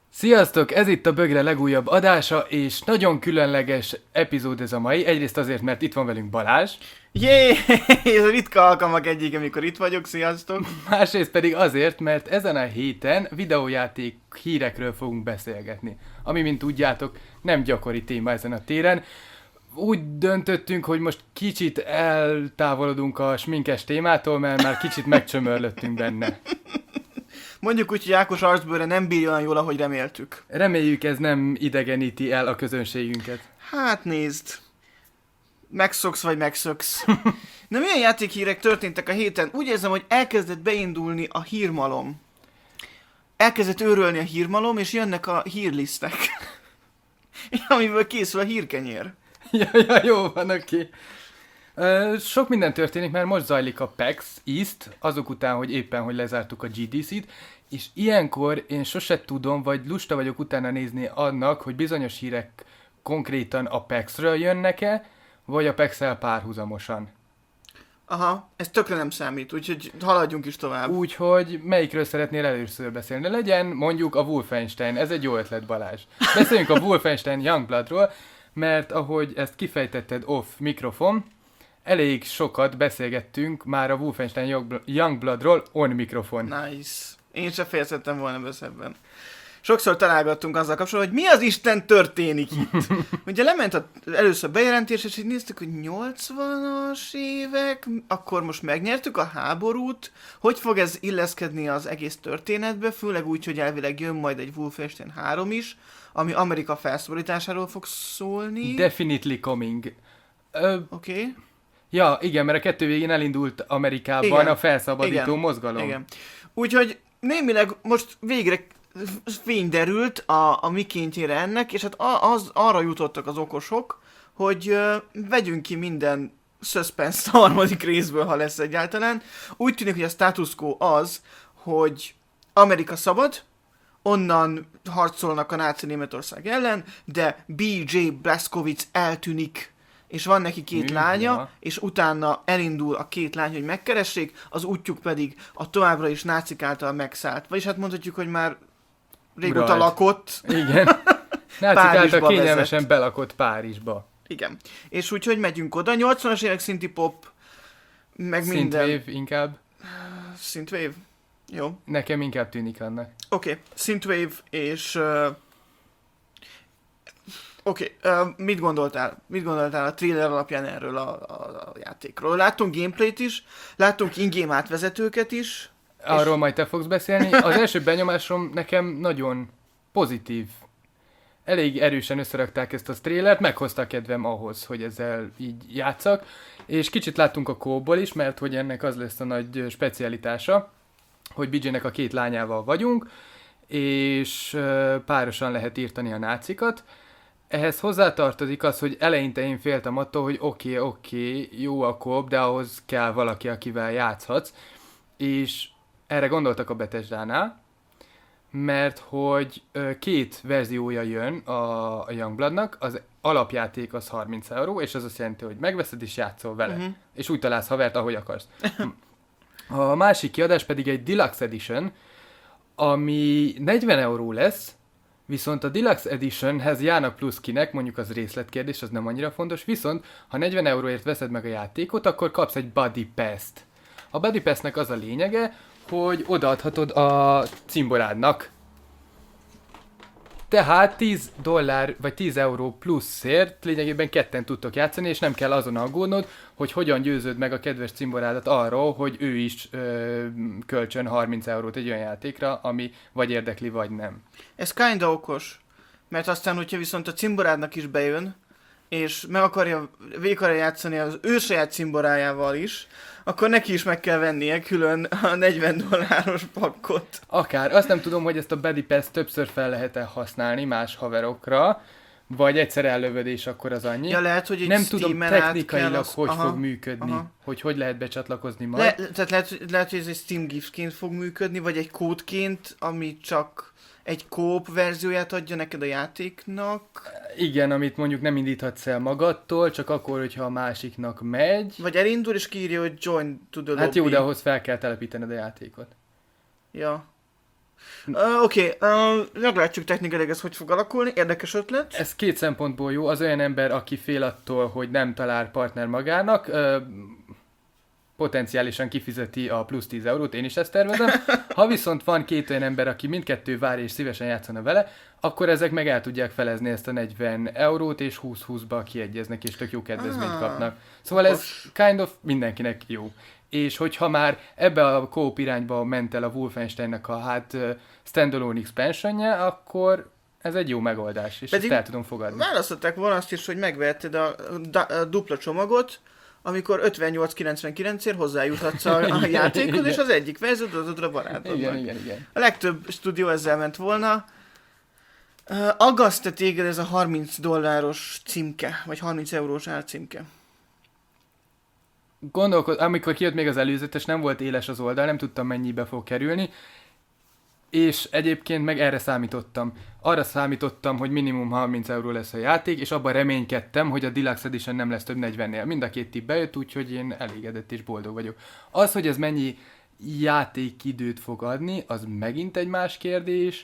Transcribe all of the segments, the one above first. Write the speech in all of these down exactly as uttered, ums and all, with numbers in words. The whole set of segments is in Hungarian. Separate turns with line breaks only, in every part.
Sziasztok! Ez itt a Bögre legújabb adása, és nagyon különleges epizód ez a mai. Egyrészt azért, mert itt van velünk Balázs.
Jé! Ez a ritka alkalmak egyik, amikor itt vagyok. Sziasztok!
Másrészt pedig azért, mert ezen a héten videójáték hírekről fogunk beszélgetni. Ami, mint tudjátok, nem gyakori téma ezen a téren. Úgy döntöttünk, hogy most kicsit eltávolodunk a sminkes témától, mert már kicsit megcsömörlöttünk benne.
Mondjuk úgy, hogy Ákos arcbőre nem bírja olyan jól, ahogy reméltük.
Reméljük, ez nem idegeníti el a közönségünket.
Hát nézd. Megszoksz vagy megszöksz. Na, milyen játékhírek történtek a héten? Úgy érzem, hogy elkezdett beindulni a hírmalom. Elkezdett őrölni a hírmalom, és jönnek a hírlisztek. Amiből készül a hírkenyér.
Ja, ja, jó van, oké. Uh, sok minden történik, mert most zajlik a PAX East, azok után, hogy éppen, hogy lezártuk a gé dé cét, és ilyenkor én sose tudom, vagy lusta vagyok utána nézni annak, hogy bizonyos hírek konkrétan a PAX-ről jönnek-e, vagy a PAX-el párhuzamosan.
Aha, ez tökre nem számít, úgyhogy haladjunk is tovább.
Úgyhogy melyikről szeretnél először beszélni? Legyen mondjuk a Wolfenstein, ez egy jó ötlet, Balázs. Beszéljünk a Wolfenstein Youngbloodról, mert ahogy ezt kifejtetted off mikrofon, elég sokat beszélgettünk már a Wolfenstein Youngbloodról on mikrofon.
Nice. Én se félszettem volna be ebben. Sokszor találgattunk azzal kapcsolatban, hogy mi az Isten történik itt. Ugye lement az először bejelentés, és így néztük, hogy nyolcvanas évek, akkor most megnyertük a háborút, hogy fog ez illeszkedni az egész történetbe, főleg úgy, hogy elvileg jön majd egy Wolfenstein három is, ami Amerika felszabadításáról fog szólni.
Definitely coming. Ö,
Oké. Okay.
Ja, igen, mert a kettő végén elindult Amerikában igen. A felszabadító
igen.
mozgalom.
Igen. Úgyhogy némileg most végre fény derült a, a mikéntjére ennek, és hát az, arra jutottak az okosok, hogy uh, vegyünk ki minden suspense a harmadik részből, ha lesz egyáltalán. Úgy tűnik, hogy a status quo az, hogy Amerika szabad, onnan harcolnak a náci Németország ellen, de bé jé Blazkowicz eltűnik, és van neki két Mi? lánya, ja. és utána elindul a két lány, hogy megkeressék, az útjuk pedig a továbbra is nácik által megszállt. Vagyis hát mondhatjuk, hogy már régóta Uralt. lakott.
Igen. Nácik által kényelmesen vezet. belakott Párizsba.
Igen. És úgyhogy megyünk oda. nyolcvanas évek szinti pop, meg Synthwave minden.
Synthwave inkább.
Synthwave? Jó.
Nekem inkább tűnik annak.
Oké. Okay. Synthwave és... Uh... Oké, okay. uh, mit gondoltál? Mit gondoltál a trailer alapján erről a, a, a játékról? Láttunk gameplayt is, láttunk in-game átvezetőket is.
Arról és... majd te fogsz beszélni. Az első benyomásom nekem nagyon pozitív. Elég erősen összerakták ezt a trailert, meghozta a kedvem ahhoz, hogy ezzel így játszak. És kicsit láttunk a co-ból is, mert hogy ennek az lesz a nagy specialitása, hogy bé jé-nek a két lányával vagyunk, és párosan lehet írtani a nácikat. Ehhez hozzátartozik az, hogy eleinte én féltem attól, hogy oké, okay, oké, okay, jó a co-op, de ahhoz kell valaki, akivel játszhatsz. És erre gondoltak a Bethesdánál, mert hogy két verziója jön a, a Youngbloodnak, az alapjáték az harminc euró, és az azt jelenti, hogy megveszed és játszol vele. Uh-huh. És úgy találsz havert, ahogy akarsz. A másik kiadás pedig egy Deluxe Edition, ami negyven euró lesz, viszont a Deluxe Editionhez járnak plusz kinek, mondjuk az részletkérdés, az nem annyira fontos, viszont ha negyven euróért veszed meg a játékot, akkor kapsz egy Buddy Pass-t. A Buddy Pass-nek az a lényege, hogy odaadhatod a cimborádnak. Tehát tíz dollár vagy tíz euró pluszért lényegében ketten tudtok játszani, és nem kell azon aggódnod, hogy hogyan győzöd meg a kedves cimborádat arról, hogy ő is ö, kölcsön harminc eurót egy olyan játékra, ami vagy érdekli, vagy nem.
Ez kinda okos, mert aztán, hogyha viszont a cimborádnak is bejön, és meg akarja, végig akarja játszani az ő saját cimborájával is, akkor neki is meg kell vennie külön a negyven dolláros pakkot.
Akár. Azt nem tudom, hogy ezt a Buddy Pass többször fel lehet-e használni más haverokra, vagy egyszer ellövöd, és akkor az annyi.
Ja, lehet, hogy egy
nem tudom technikailag,
az...
hogy
aha,
fog működni,
aha.
hogy hogy lehet becsatlakozni majd.
Le, tehát lehet, lehet, hogy ez egy Steam giftként fog működni, vagy egy kódként, ami csak egy co-op verzióját adja neked a játéknak.
Igen, amit mondjuk nem indíthatsz el magadtól, csak akkor, hogyha a másiknak megy.
Vagy elindul, és kiírja, hogy join to the lobby.
Hát jó, de ahhoz fel kell telepítened a játékot.
Ja. Uh, Oké, okay, uh, meglátjuk technikailag ez hogy fog alakulni, érdekes ötlet.
Ez két szempontból jó. Az olyan ember, aki fél attól, hogy nem talál partner magának, uh, potenciálisan kifizeti a plusz tíz eurót, én is ezt tervezem. Ha viszont van két olyan ember, aki mindkettő vár és szívesen játszana vele, akkor ezek meg el tudják felezni ezt a negyven eurót, és húsz-húszba kiegyeznek, és tök jó kedvezményt
Ah,
kapnak. Szóval ez
okos.
kind of mindenkinek jó. És hogyha már ebbe a co-op irányba ment el a Wolfensteinnek a hát uh, standalone expansionje, akkor ez egy jó megoldás, és
Pedig
ezt el tudom fogadni.
Választották volna azt is, hogy megvehetted a, da, a dupla csomagot, amikor ötvennyolc kilencvenkilencért hozzájuthatsz a, a játékhoz, és az egyik verziót adod a barátodnak.
Igen, igen, igen.
A legtöbb stúdió ezzel ment volna. Uh, Aggaszt-e téged ez a harminc dolláros címke, vagy harminc eurós árcímke?
Gondolkod, amikor kijött még az előzetes, nem volt éles az oldal, nem tudtam mennyibe fog kerülni, és egyébként meg erre számítottam. Arra számítottam, hogy minimum harminc euró lesz a játék, és abban reménykedtem, hogy a Deluxe Edition nem lesz több negyvennél. Mind a két tipp bejött, úgyhogy én elégedett és boldog vagyok. Az, hogy ez mennyi játékidőt fog adni, az megint egy más kérdés,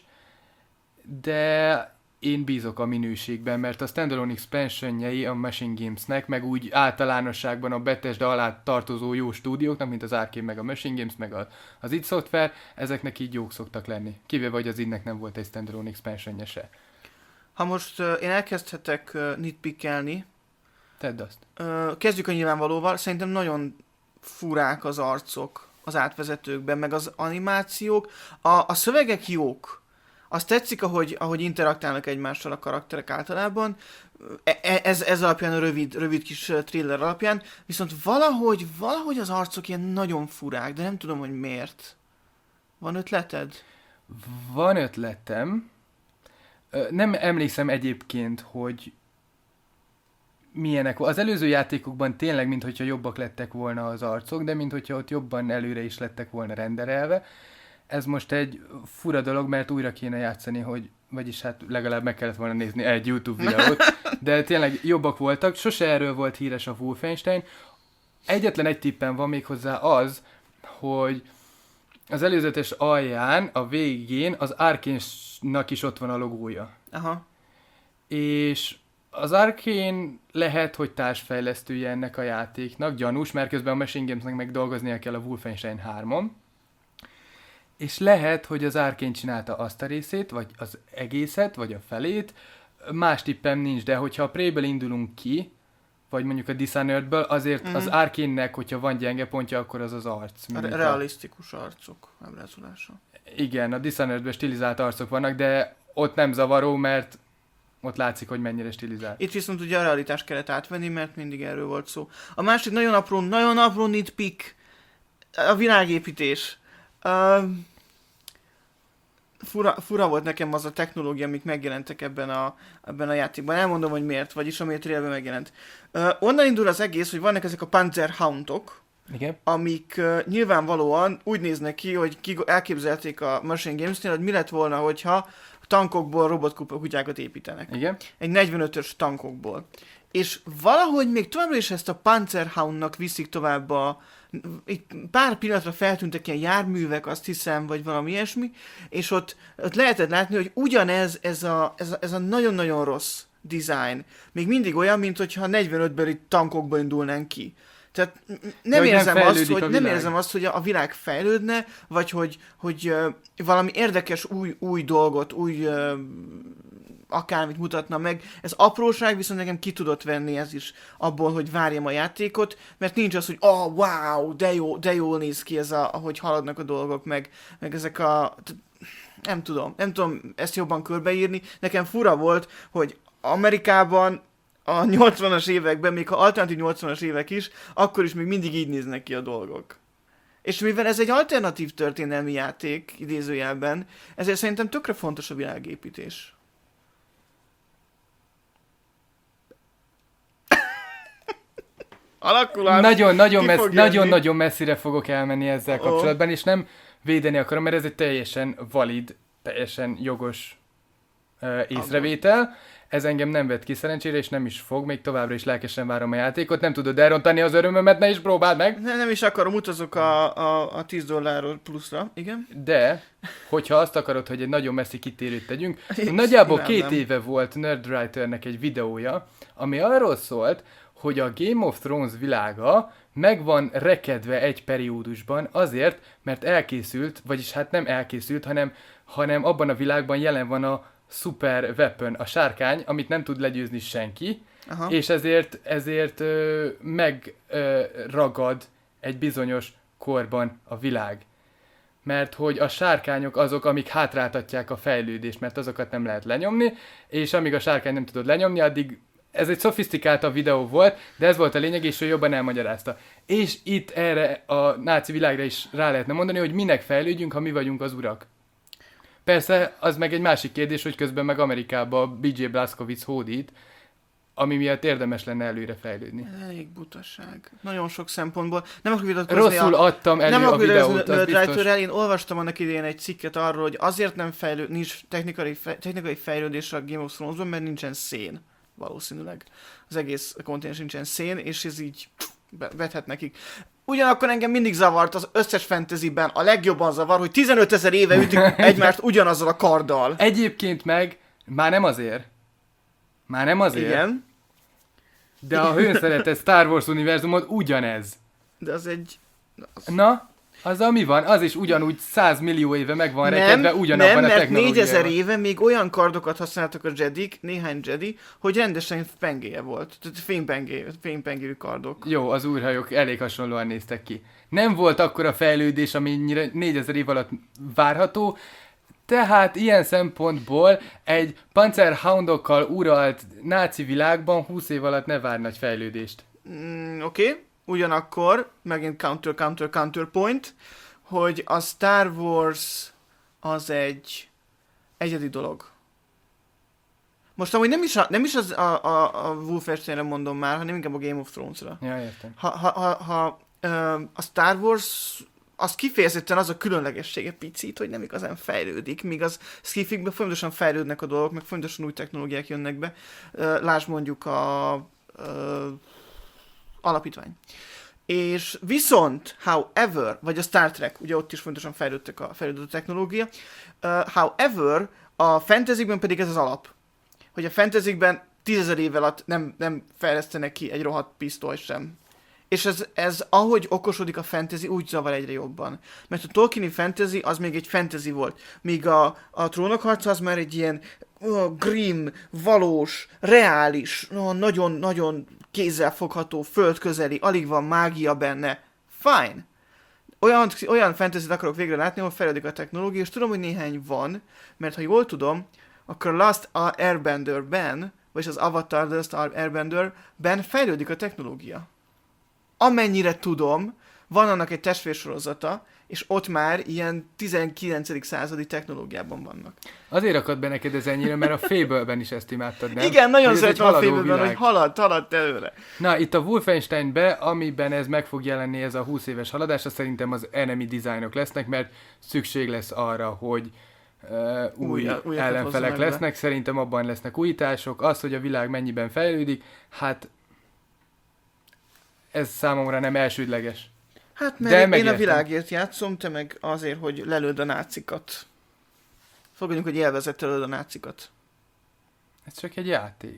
de én bízok a minőségben, mert a standalone expansionjei a Machine Gamesnek, meg úgy általánosságban a Bethesda alá tartozó jó stúdióknak, mint az Arkane, meg a Machine Games, meg a, az id Software, ezeknek így jók szoktak lenni. Kivéve, hogy az idnek nem volt egy standalone expansionje se.
Ha most uh, én elkezdhetek uh, nitpickelni,
Tedd azt.
uh, kezdjük a nyilvánvalóval, szerintem nagyon furák az arcok az átvezetőkben, meg az animációk. A, a szövegek jók. Azt tetszik, ahogy, ahogy interaktálnak egymással a karakterek általában. E- ez, ez alapján a rövid, rövid kis thriller alapján. Viszont valahogy, valahogy az arcok ilyen nagyon furák, de nem tudom, hogy miért. Van ötleted?
Van ötletem. Ö, Nem emlékszem egyébként, hogy milyenek. Az előző játékokban tényleg, minthogyha jobbak lettek volna az arcok, de minthogyha ott jobban előre is lettek volna renderelve. Ez most egy fura dolog, mert újra kéne játszani, hogy, vagyis hát legalább meg kellett volna nézni egy YouTube videót, de tényleg jobbak voltak. Sose erről volt híres a Wolfenstein. Egyetlen egy tippem van még hozzá az, hogy az előzetes alján, a végén az Arkane-nak is ott van a logója.
Aha.
És az Arkane lehet, hogy társfejlesztője ennek a játéknak, gyanús, mert közben a Machine Gamesnek meg dolgoznia kell a Wolfenstein hármon. És lehet, hogy az Arkane csinálta azt a részét, vagy az egészet, vagy a felét. Más tippem nincs, de hogyha a Prey-ből indulunk ki, vagy mondjuk a Dishonoredből, azért mm-hmm. az Arkane-nek, hogyha van gyenge pontja, akkor az az arc.
A re- realisztikus arcok ábrázolása.
Igen, a Dishonoredben stilizált arcok vannak, de ott nem zavaró, mert ott látszik, hogy mennyire stilizált.
Itt viszont ugye a realitást kellett átvenni, mert mindig erről volt szó. A másik nagyon apró, nagyon apró nitpick, a világépítés. Uh, fura, fura volt nekem az a technológia, amik megjelentek ebben a, ebben a játékban. Elmondom, hogy miért, vagyis ami a trailerben megjelent. Uh, onnan indul az egész, hogy vannak ezek a Panzerhoundok,
Igen.
amik uh, nyilvánvalóan úgy néznek ki, hogy ki, elképzelték a Machine Games-nél, hogy mi lett volna, hogyha tankokból robotkutyákat építenek.
Igen.
Egy negyvenötös tankokból. És valahogy még továbbra is ezt a Panzerhoundnak viszik tovább a... Itt pár pillanatra feltűntek ilyen járművek, azt hiszem, vagy valami ilyesmi, és ott, ott lehetett látni, hogy ugyanez ez a, ez a, ez a nagyon-nagyon rossz design. Még mindig olyan, mint hogyha negyvenötbeli tankokba indulnánk ki. Tehát nem
ja,
érzem,
nem
azt, hogy,
a
nem érzem azt, hogy a világ fejlődne, vagy hogy, hogy uh, valami érdekes új, új dolgot, új uh, akármit mutatna meg. Ez apróság, viszont nekem ki tudott venni ez is abból, hogy várjam a játékot, mert nincs az, hogy oh, wow, de, jó, de jól néz ki ez, a, ahogy haladnak a dolgok, meg, meg ezek a... Nem tudom, nem tudom ezt jobban körbeírni. Nekem fura volt, hogy Amerikában a nyolcvanas években, még ha alternatív nyolcvanas évek is, akkor is még mindig így néznek ki a dolgok. És mivel ez egy alternatív történelmi játék, idézőjelben, ezért szerintem tökre fontos a világépítés. Alakulás.
Nagyon, nagyon,
Ki
messz,
fog
nagyon,
jönni?
nagyon messzire fogok elmenni ezzel
Ó.
kapcsolatban, és nem védeni akarom, mert ez egy teljesen valid, teljesen jogos uh, észrevétel. Ez engem nem vett ki szerencsére, és nem is fog, még továbbra is lelkesen várom a játékot. Nem tudod elrontani az örömömet, ne is próbáld meg!
Ne, nem is akarom, utazok a, a, a tíz dollárról pluszra, igen?
De, hogyha azt akarod, hogy egy nagyon messzi kitérőt tegyünk, nagyjából
nem,
két
nem.
éve volt Nerdwriternek egy videója, ami arról szólt, hogy a Game of Thrones világa meg van rekedve egy periódusban azért, mert elkészült, vagyis hát nem elkészült, hanem, hanem abban a világban jelen van a super weapon, a sárkány, amit nem tud legyőzni senki,
Aha.
és ezért, ezért ö, megragad egy bizonyos korban a világ. Mert hogy a sárkányok azok, amik hátráltatják a fejlődést, mert azokat nem lehet lenyomni, és amíg a sárkány nem tudod lenyomni, addig ez egy szofisztikáltabb videó volt, de ez volt a lényeg, és ő jobban elmagyarázta. És itt erre a náci világra is rá lehetne mondani, hogy minek fejlődjünk, ha mi vagyunk az urak. Persze, az meg egy másik kérdés, hogy közben meg Amerikában bé jé Blazkowicz hódít, ami miatt érdemes lenne előre fejlődni.
Elég butaság. Nagyon sok szempontból. Nem akarok vitatkozni.
Rosszul
a...
adtam elő
nem
a videót, az biztos.
Nerdwriterrel. Én olvastam annak idején egy cikket arról, hogy azért nem fejlőd, nincs technikai, fej... technikai fejlődés a Game of Thrones-ban, mert nincsen szén. Valószínűleg. Az egész kontinens nincsen szén, és ez így vethet nekik. Ugyanakkor engem mindig zavart az összes fantasyben, a legjobban zavar, hogy tizenötezer éve ütik egymást ugyanazzal a karddal.
Egyébként meg már nem azért. Már nem azért.
Igen.
De a hőszeretet Star Wars univerzumot ugyanez.
De az egy... Az...
Na, azzal mi van? Az is ugyanúgy száz millió éve meg van
nem,
rekedve ugyanabban
nem,
a
mert
technológiában.
négyezer éve még olyan kardokat használtak a Jedik, néhány Jedi, hogy rendesen pengéje volt. Tehát fénypengé, fénypengéjű kardok.
Jó, az úrhajók elég hasonlóan néztek ki. Nem volt akkora fejlődés, amennyire négyezer év alatt várható, tehát ilyen szempontból egy Panzerhoundokkal uralt náci világban húsz év alatt ne vár nagy fejlődést.
Mm, Oké, okay. Ugyanakkor, megint counter, counter, counterpoint, hogy a Star Wars az egy egyedi dolog. Most amúgy nem is, a, nem is az a, a, a Wolfensteinre mondom már, hanem inkább a Game of Thrones-ra.
Ja, értem.
Ha, ha, ha, ha ö, a Star Wars, az kifejezetten az a különlegessége picit, hogy nem igazán fejlődik, míg az skifikben folyamatosan fejlődnek a dolgok, meg folyamatosan új technológiák jönnek be. Ö, lásd mondjuk a ö, alapítvány. És viszont, however, vagy a Star Trek, ugye ott is fontosan fejlődtek a fejlődött technológia, uh, however, a fantasyben pedig ez az alap. Hogy a fantasyben tízezer év alatt nem, nem fejlesztenek ki egy rohadt pisztoly sem. És ez, ez, ahogy okosodik a fantasy, úgy zavar egyre jobban. Mert a Tolkieni fantasy az még egy fantasy volt. Míg a, a Trónok harca az már egy ilyen uh, grim, valós, reális, nagyon-nagyon kézzelfogható, földközeli, alig van mágia benne. Fine. Olyan, olyan fantasy-t akarok végre látni, ahol fejlődik a technológia, és tudom, hogy néhány van, mert ha jól tudom, akkor a Last Airbender-ben, vagy az Avatar The Last Airbender-ben fejlődik a technológia. Amennyire tudom, van annak egy testvérsorozata, és ott már ilyen tizenkilencedik századi technológiában vannak.
Azért akad be neked ez ennyire, mert a Fable-ben is ezt imádtad, nem?
Igen, nagyon
Hogy ez egy
szeretem a
haladó
Fable-ben,
világ.
hogy halad, halad előre.
Na, itt a Wolfensteinbe, amiben ez meg fog jelenni, ez a húsz éves haladás, az szerintem az enemy designok lesznek, mert szükség lesz arra, hogy uh, új, új ellenfelek lesznek, be. Szerintem abban lesznek újítások. Az, hogy a világ mennyiben fejlődik, hát ez számomra nem elsődleges.
Hát mert én, én a világért játszom, te meg azért, hogy lelőd a nácikat. Fogadjunk, hogy élvezettel lelőd a nácikat.
Ez csak egy játék.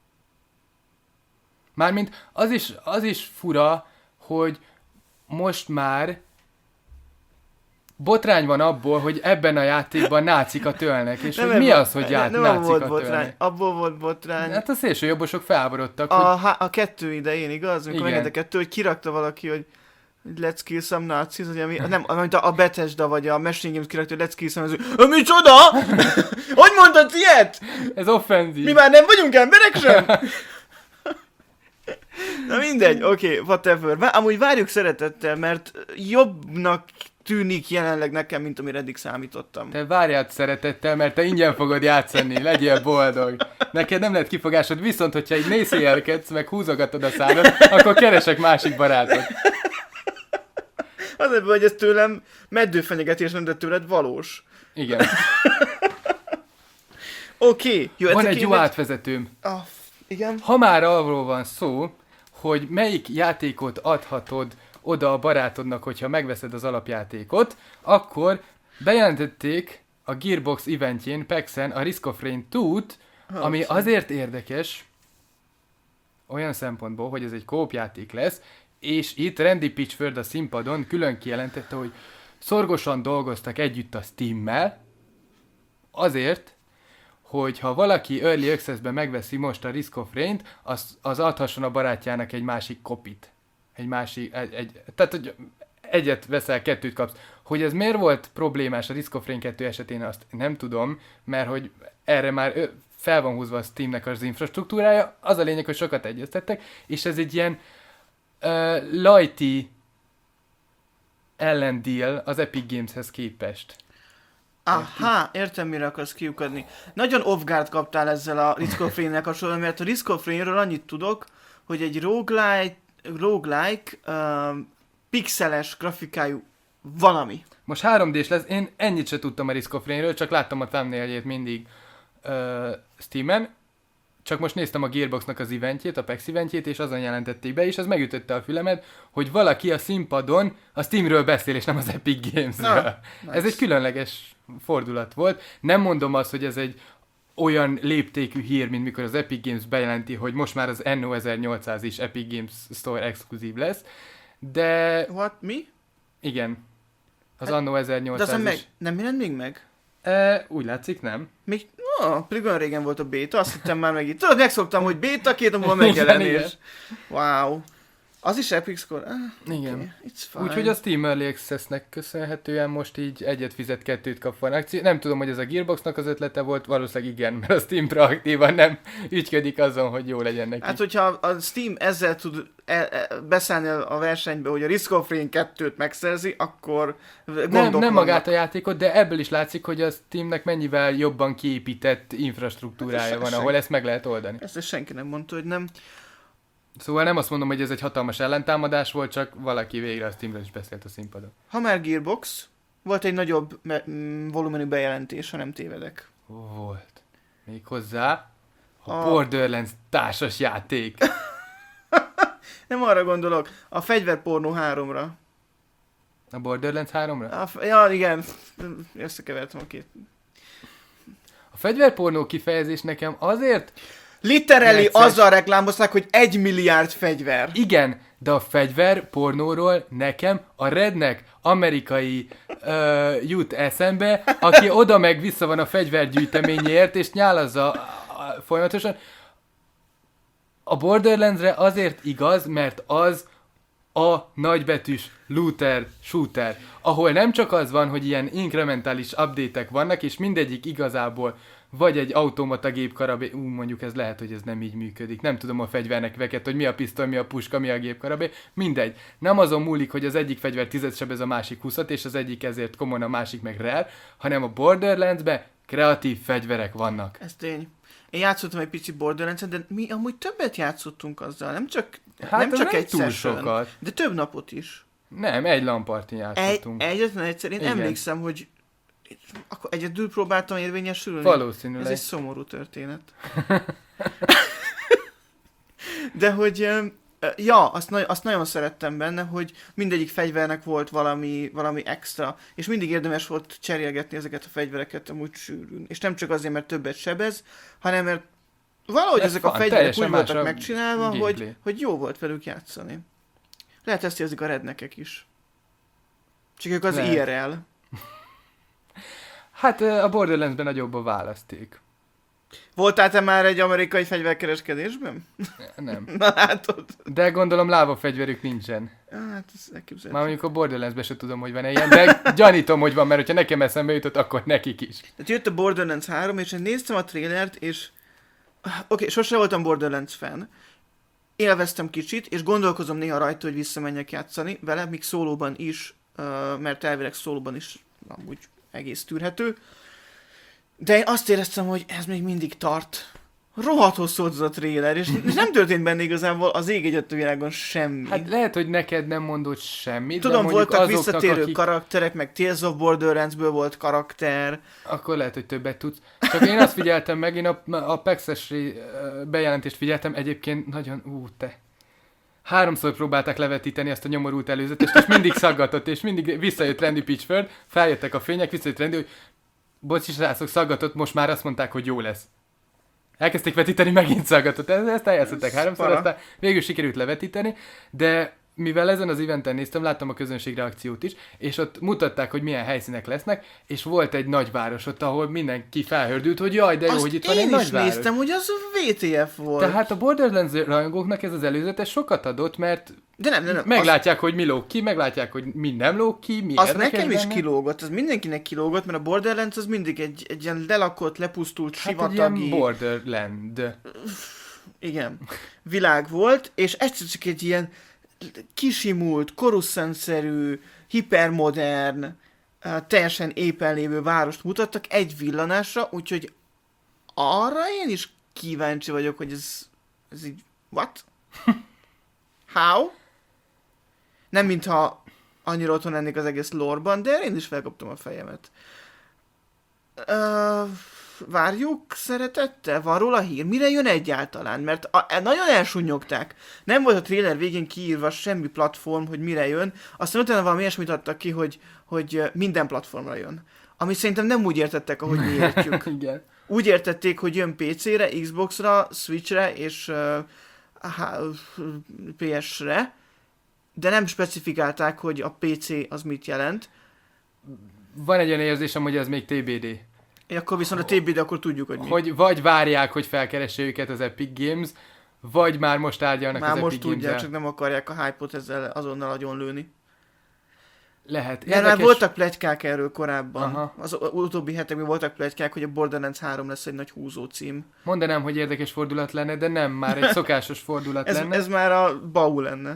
Mármint az is, az is fura, hogy most már botrány van abból, hogy ebben a játékban nácikat ölnek, és hogy mi az, hogy ját,
nem
nácikat
volt botrány,
ölnek.
abból volt botrány.
Hát a szélsőjobbosok felháborodtak,
a,
hogy...
a kettő idején, igaz? Amikor megint a kettő, hogy kirakta valaki, hogy let's kill some Nazis, hogy ami, nem, amit a Bethesda vagy a Machine Games kirakta, hogy let's kill some Nazis, hogy micsoda? Hogy mondtad ilyet?
Ez offenzív.
Mi már nem vagyunk emberek sem? Na mindegy, oké, okay, whatever. Amúgy várjuk szeretettel, mert jobbnak tűnik jelenleg nekem, mint amire eddig számítottam.
Te várjál szeretettel, mert te ingyen fogod játszani, legyél boldog. Neked nem lehet kifogásod, viszont hogyha így nézélkedsz, meg húzogatod a szádot, akkor keresek másik barátot.
Az ebben, hogy ez tőlem meddőfenyegetés, nem, de tőled valós.
Igen.
Oké, okay, jó.
Van egy jó átvezetőm.
Ah, igen.
Ha már arról van szó, hogy melyik játékot adhatod oda a barátodnak, hogyha megveszed az alapjátékot, akkor bejelentették a Gearbox eventjén, PAX-en a Risk of Rain kettőt, oh, ami azért érdekes, olyan szempontból, hogy ez egy kóp játék lesz, és itt Randy Pitchford a színpadon külön kijelentette, hogy szorgosan dolgoztak együtt a Steammel, azért, hogy ha valaki Early Access-ben megveszi most a Risk of Rain-t, az, az adhasson a barátjának egy másik kopit. Egy másik, egy, egy, tehát hogy egyet veszel, kettőt kapsz. Hogy ez miért volt problémás a Risk of Rain kettő esetén, azt nem tudom, mert hogy erre már fel van húzva a Steamnek az infrastruktúrája, az a lényeg, hogy sokat egyeztettek, és ez egy ilyen uh, lighty ellendeal az Epic Gameshez képest.
Aha, értem, mire akarsz kiukadni. Nagyon off-guard kaptál ezzel a Risk of Rain-nek hasonlóan, mert a Risk of Rain-ről annyit tudok, hogy egy roguelike, roguelike uh, pixeles grafikájú valami.
Most három dés lesz, én ennyit se tudtam a Risk of Rain-ről, csak láttam a thumbnailjét mindig uh, Steamen, csak most néztem a Gearboxnak az eventjét, a PAX eventjét, és azon jelentették be, és az megütötte a fülemet, hogy valaki a színpadon a Steamről beszél, és nem az Epic Games-ről. Ah, nice. Ez egy különleges fordulat volt. Nem mondom azt, hogy ez egy olyan léptékű hír, mint mikor az Epic Games bejelenti, hogy most már az N O ezernyolcszáz is Epic Games Store exkluzív lesz, de...
What? Mi?
Igen. Az hát, Anno ezernyolcszáz
de azon
is.
Meg, nem jelent még meg?
E, úgy látszik, nem.
Még, oh, pedig olyan régen volt a béta, azt hittem már meg itt. Tudod, megszoktam, hogy béta, két múlva megjelenés. Wow. Az is Epic Score? Ah,
igen.
Okay, it's fine.
Úgyhogy a Steam Early Access-nek köszönhetően most így egyet fizet, kettőt kap van akció. Nem tudom, hogy ez a Gearboxnak az ötlete volt, valószínűleg igen, mert a Steam proaktívan nem ügyködik azon, hogy jó legyen neki.
Hát, hogyha a Steam ezzel tud e- e- beszállni a versenybe, hogy a Risk of Rain kettőt megszerzi, akkor gondok
Nem, nem
vannak.
magát a játékot, de ebből is látszik, hogy a Steamnek mennyivel jobban kiépített infrastruktúrája
hát
van,
se-
ahol ezt meg lehet oldani.
Ezt senki nem mondta, hogy nem.
Szóval nem azt mondom, hogy ez egy hatalmas ellentámadás volt, csak valaki végre a Steamről is beszélt a színpadon.
Ha már Gearbox, volt egy nagyobb me- m- volumenű bejelentés, ha nem tévedek.
Volt. Még hozzá a,
A-
Borderlands társas játék.
Nem arra gondolok, a Fegyverpornó háromra.
A Borderlands háromra?
A f- ja, igen, összekevertem a két.
A fegyverpornó kifejezés nekem azért...
Literally
Egyszer.
azzal reklámozták, hogy egy milliárd fegyver.
Igen, de a fegyver pornóról nekem a redneck amerikai uh, jut eszembe, aki oda meg vissza van a fegyvergyűjteményért, és nyálazza uh, folyamatosan. A Borderlandsre azért igaz, mert az a nagybetűs looter, shooter, ahol nem csak az van, hogy ilyen inkrementális update-ek vannak, és mindegyik igazából vagy egy automata gépkarabé, ú, mondjuk ez lehet, hogy ez nem így működik. Nem tudom a fegyvernek veket, hogy mi a pisztoly, mi a puska, mi a gépkarabé. Mindegy. Nem azon múlik, hogy az egyik fegyver tízet sebez, a másik húszat, és az egyik ezért common, a másik meg rare, hanem a Borderlands-be kreatív fegyverek vannak.
Ez tény. Én játszottam egy pici Borderlands-en, de mi amúgy többet játszottunk azzal, nem csak,
Hát
nem
ez
csak
nem
egy
túl
session,
sokat.
de több napot is.
Nem, egy lampartin
Egy,
játszottunk.
egyetlen egyszer, én
Igen.
emlékszem, hogy akkor egyedül próbáltam érvényesülni.
Valószínűleg.
Ez egy szomorú történet. De hogy, öm, ja, azt, na- azt nagyon szerettem benne, hogy mindegyik fegyvernek volt valami, valami extra, és mindig érdemes volt cserélgetni ezeket a fegyvereket amúgy sűrűn. És nem csak azért, mert többet sebez, hanem mert valahogy
Ez
ezek a
fan,
fegyverek
teljesen
úgy
más
voltak
a
megcsinálva,
gameplay.
hogy, hogy jó volt velük játszani. Lehet ezt érzik a rednekek is. Csak ők az
Lehet.
I R L.
Hát a Borderlands-ben nagyobb a választék.
Voltál te már egy amerikai fegyverkereskedésben?
Nem.
Na látod.
De gondolom lávafegyverük nincsen.
Hát, ez elképzelhető.
Már mondjuk a Borderlands-ben se tudom, hogy van-e ilyen, de gyanítom, hogy van, mert hogyha nekem eszembe jutott, akkor nekik is.
Tehát jött a Borderlands három, és én néztem a trailert, és... Oké, okay, sose voltam Borderlands fan. Élveztem kicsit, és gondolkozom néha rajta, hogy visszamenjek játszani vele, míg szólóban is, uh, mert elvileg szólóban is amúgy egész tűrhető. De én azt éreztem, hogy ez még mindig tart, rohadt hosszú volt az a trailer, és, és nem történt benne igazából az ég egyet a világon semmi.
Hát lehet, hogy neked nem mondott semmit,
Tudom,
de
voltak
azoknak,
visszatérő
akik...
karakterek, meg Tales of Borderlands-ből volt karakter.
Akkor lehet, hogy többet tudsz. Csak én azt figyeltem meg, én a, a PAX-es bejelentést figyeltem, egyébként nagyon, ú, te. Háromszor próbálták levetíteni ezt a nyomorult előzetest, és mindig szaggatott, és mindig visszajött Randy Pitchford, feljöttek a fények, visszajött Randy, hogy bocsi srácok, szaggatott, most már azt mondták, hogy jó lesz. Elkezdték vetíteni, megint szaggatott. Ezt eljátszották háromszor,
para.
aztán végül sikerült levetíteni, de mivel ezen az eventen néztem, láttam a közönség reakciót is, és ott mutatták, hogy milyen helyszínek lesznek, és volt egy nagyváros ott, ahol mindenki felhördült, hogy jaj, de jó,
Azt
hogy itt van
én
egy
is
nagyváros.
néztem, hogy az vé té ef volt.
Tehát a Borderlands rajongóknak ez az előzetes sokat adott, mert
De nem, nem, nem.
meglátják, az... hogy mi lóg ki, meglátják, hogy mi nem lóg ki, mi
Az
érdekes
nekem is
benne.
kilógott, az mindenkinek kilógott, mert a Borderlands az mindig egy, egy ilyen lelakott, lepusztult,
Hát egy
sivatagi...
ilyen Borderland.
Igen. Világ volt, és egyszer csak egy ilyen kisimult, korusszantszerű, hipermodern, uh, teljesen éppen lévő várost mutattak egy villanásra, úgyhogy arra én is kíváncsi vagyok, hogy ez, ez így, what? How? Nem mintha annyira otthon lennék az egész lore-ban, de én is felkaptam a fejemet. Uh, várjuk szeretettel? Van róla hír? Mire jön egyáltalán? Mert a, nagyon elsúnyogták. Nem volt a trailer végén kiírva semmi platform, hogy mire jön. Aztán utána valami ilyesmit adtak ki, hogy, hogy minden platformra jön. Amit szerintem nem úgy értettek, ahogy mi értjük.
Igen.
Úgy értették, hogy jön pé cére, Xboxra, Switchre és uh, pé es-re, de nem specifikálták, hogy a pé cé az mit jelent.
Van egy olyan érzésem, hogy ez még té bé dé.
Akkor viszont a té bé dé, akkor tudjuk, hogy mi.
Hogy vagy várják, hogy felkeresse őket az Epic Games, vagy már most tárgyalnak
Már
az
most
Epic
tudják,
Games-el.
csak nem akarják a hype-ot ezzel azonnal agyon lőni.
Lehet.
Mert már voltak pletykák erről korábban.
Aha.
Az utóbbi hetekben voltak pletykák, hogy a Borderlands három lesz egy nagy húzó cím.
Mondanám, hogy érdekes fordulat lenne, de nem, már egy szokásos fordulat
Ez,
lenne.
ez már a bau lenne.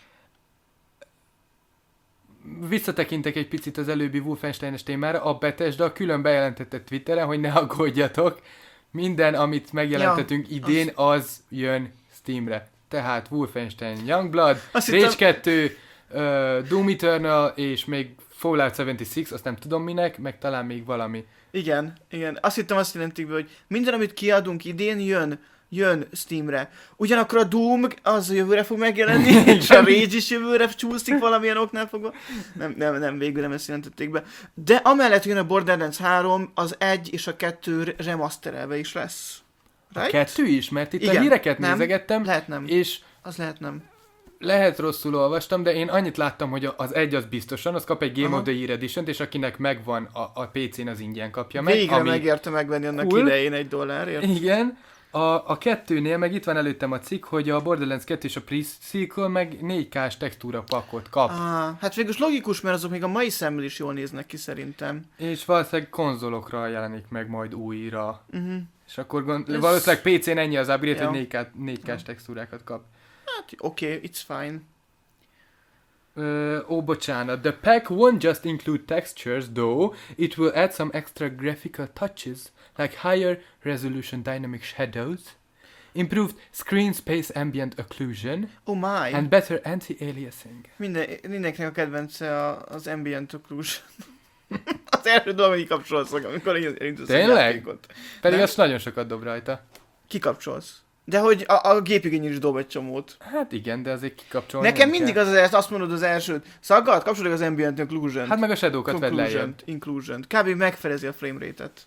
Visszatekintek egy picit az előbbi Wolfenstein-es témára, a Bethesda külön bejelentette Twitteren, hogy ne aggódjatok, minden, amit megjelentetünk
Ja,
idén, az jön Steamre. Tehát Wolfenstein Youngblood,
Azt
Rage
hittem-
kettő, uh, Doom Eternal, és még Fallout hetvenhat, azt nem tudom minek, meg talán még valami.
Igen, igen. Azt hittem azt jelentik be, hogy minden, amit kiadunk idén, jön, jön Steamre. Ugyanakkor a Doom az jövőre fog megjelenni, és a Rage is jövőre csúszik valamilyen oknál fogva. Nem, nem, nem, végül nem ezt jelentették be. De amellett jön a Borderlands három, az egy és a kettő remasterelve is lesz.
A
Right?
kettő is, mert itt
Igen.
a híreket
Nem.
nézegettem,
Lehet nem.
és
Az lehet nem.
lehet rosszul olvastam, de én annyit láttam, hogy az egy az biztosan, az kap egy Game
Aha.
of the Year Edition-t, és akinek megvan a, a pé cén, az ingyen kapja meg.
Végre
ami...
megérte megvenni annak
cool.
idején egy dollárért.
Igen. A, a kettőnél meg itt van előttem a cikk, hogy a Borderlands kettő és a Pre-Sequel meg négy ká-s textúra pakot kap.
Ah, hát végülis logikus, mert azok még a mai szemmel is jól néznek ki szerintem.
És valószínűleg konzolokra jelenik meg majd újra.
Uh-huh.
És akkor gond...
Ez-
valószínűleg pé cén ennyi az upgrade,
Ja.
hogy négy ká, négy ká-s textúrákat kap.
Hát oké, okay, it's fine.
Ö, ó, bocsánat. The pack won't just include textures, though. It will add some extra graphical touches, like higher resolution dynamic shadows, improved screen space ambient occlusion,
Oh my.
and better anti-aliasing.
Minden, mindenkinek a kedvence a, az Ambient Occlusion. Az első dolog, hogy kikapcsolsz, amikor elindulsz a
Tényleg?
játékot.
Pedig
Nem?
azt nagyon sokat dob rajta.
Kikapcsolsz. De hogy a, a gépigény is dob egy csomót.
Hát igen, de azért kikapcsolni
Nekem
nem
mindig
kell.
az az, azt mondod az elsőt. Szaggat, kapcsolod az Ambient Occlusion.
Hát meg a shadow-kat vedd lejjebb.
Inclusion. Kb. Megfelezi a frame rate-et.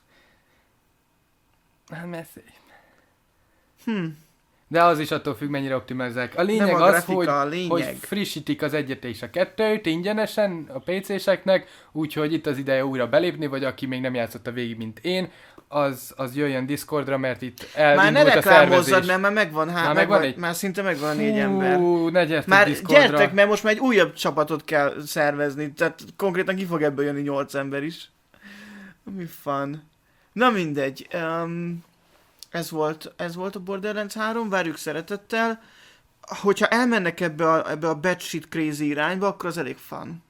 Hát messzi.
Hm.
De az is attól függ, mennyire optimalizálják. A lényeg
Nem a
az,
grafika,
hogy,
a lényeg.
hogy frissítik az egyet és a kettőt ingyenesen a pé céseknek, úgyhogy itt az ideje újra belépni, vagy aki még nem játszotta végig, mint én, az, az jöjjön Discordra, mert itt
Már ne
elindult a
reklámozzad,
szervezés.
mert már megvan, há,
Már
már,
megvan
megvan
egy?
már szinte megvan a négy ember.
Hú, ne gyertek
Már
Discordra.
gyertek, mert most már egy újabb csapatot kell szervezni, tehát konkrétan ki fog ebből jönni nyolc ember is. Mi fun. Na mindegy. Um, ez, volt, ez volt a Borderlands három, várjuk szeretettel. Hogyha elmennek ebbe a, ebbe a batshit crazy irányba, akkor az elég fun.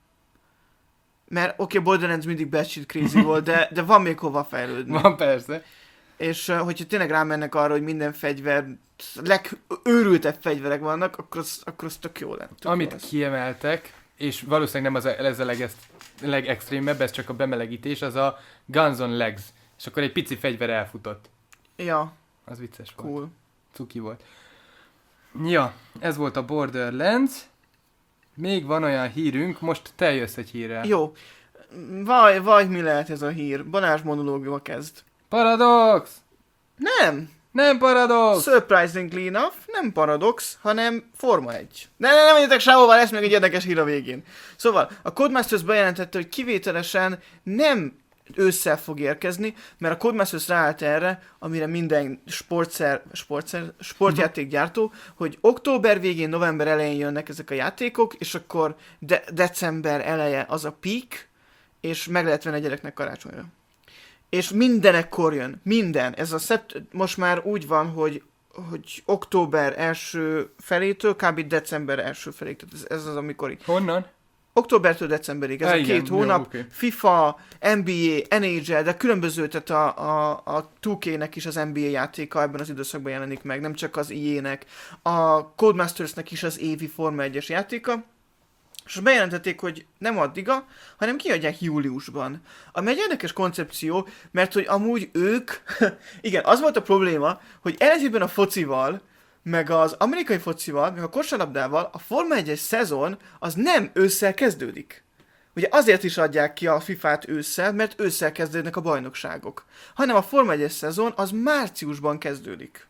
Mert oké, okay, Borderlands mindig batshit crazy volt, de, de van még hova fejlődni.
Van persze.
És uh, hogyha tényleg rámennek arra, hogy minden fegyver, legőrültebb fegyverek vannak, akkor az, akkor az tök jó lenne. Tök
Amit
jó lesz.
kiemeltek, és valószínűleg nem az a, ez a legex, legextrémebb, ez csak a bemelegítés, az a Guns on Legs. És akkor egy pici fegyver elfutott.
Ja,
Az vicces volt.
cool.
Cuki volt. Ja, ez volt a Borderlands. Még van olyan hírünk, most te jössz egy hírrel.
Jó. Vaj, vaj, mi lehet ez a hír? Balázs monológiuma kezd.
Paradox!
Nem!
Nem paradox!
Surprisingly enough, nem paradox, hanem Forma egy. Ne, ne, nem menjetek sehova, lesz még egy érdekes hír a végén. Szóval, a Codemasters bejelentette, hogy kivételesen nem ősszel fog érkezni, mert a Codemasters ráállt erre, amire minden sportszer, sportszer, sportjátékgyártó, hogy október végén, november elején jönnek ezek a játékok, és akkor de- december eleje az a peak, és meg lehet venni a gyereknek karácsonyra. És mindenekkor jön, minden. Ez a szept- most már úgy van, hogy, hogy október első felétől kb. December első feléig. Tehát ez, ez az, amikor így.
Honnan?
Októbertől decemberig, ez
Há,
a
igen,
két
jó,
hónap,
oké.
FIFA, en bé á, en há el, de különböző, tehát a, a, a two K-nek is az en bé á játéka ebben az időszakban jelenik meg, nem csak az í á-nek, a Codemastersnek is az évi Forma egyes játéka, és bejelentették, hogy nem addiga, hanem kiadják júliusban. Ami egy érdekes koncepció, mert hogy amúgy ők, igen, az volt a probléma, hogy ellentétben a focival, meg az amerikai focival, meg a kosárlabdával a Forma egyes szezon az nem ősszel kezdődik. Ugye azért is adják ki a fifát ősszel, mert ősszel kezdődnek a bajnokságok. Hanem a Forma egyes szezon az márciusban kezdődik.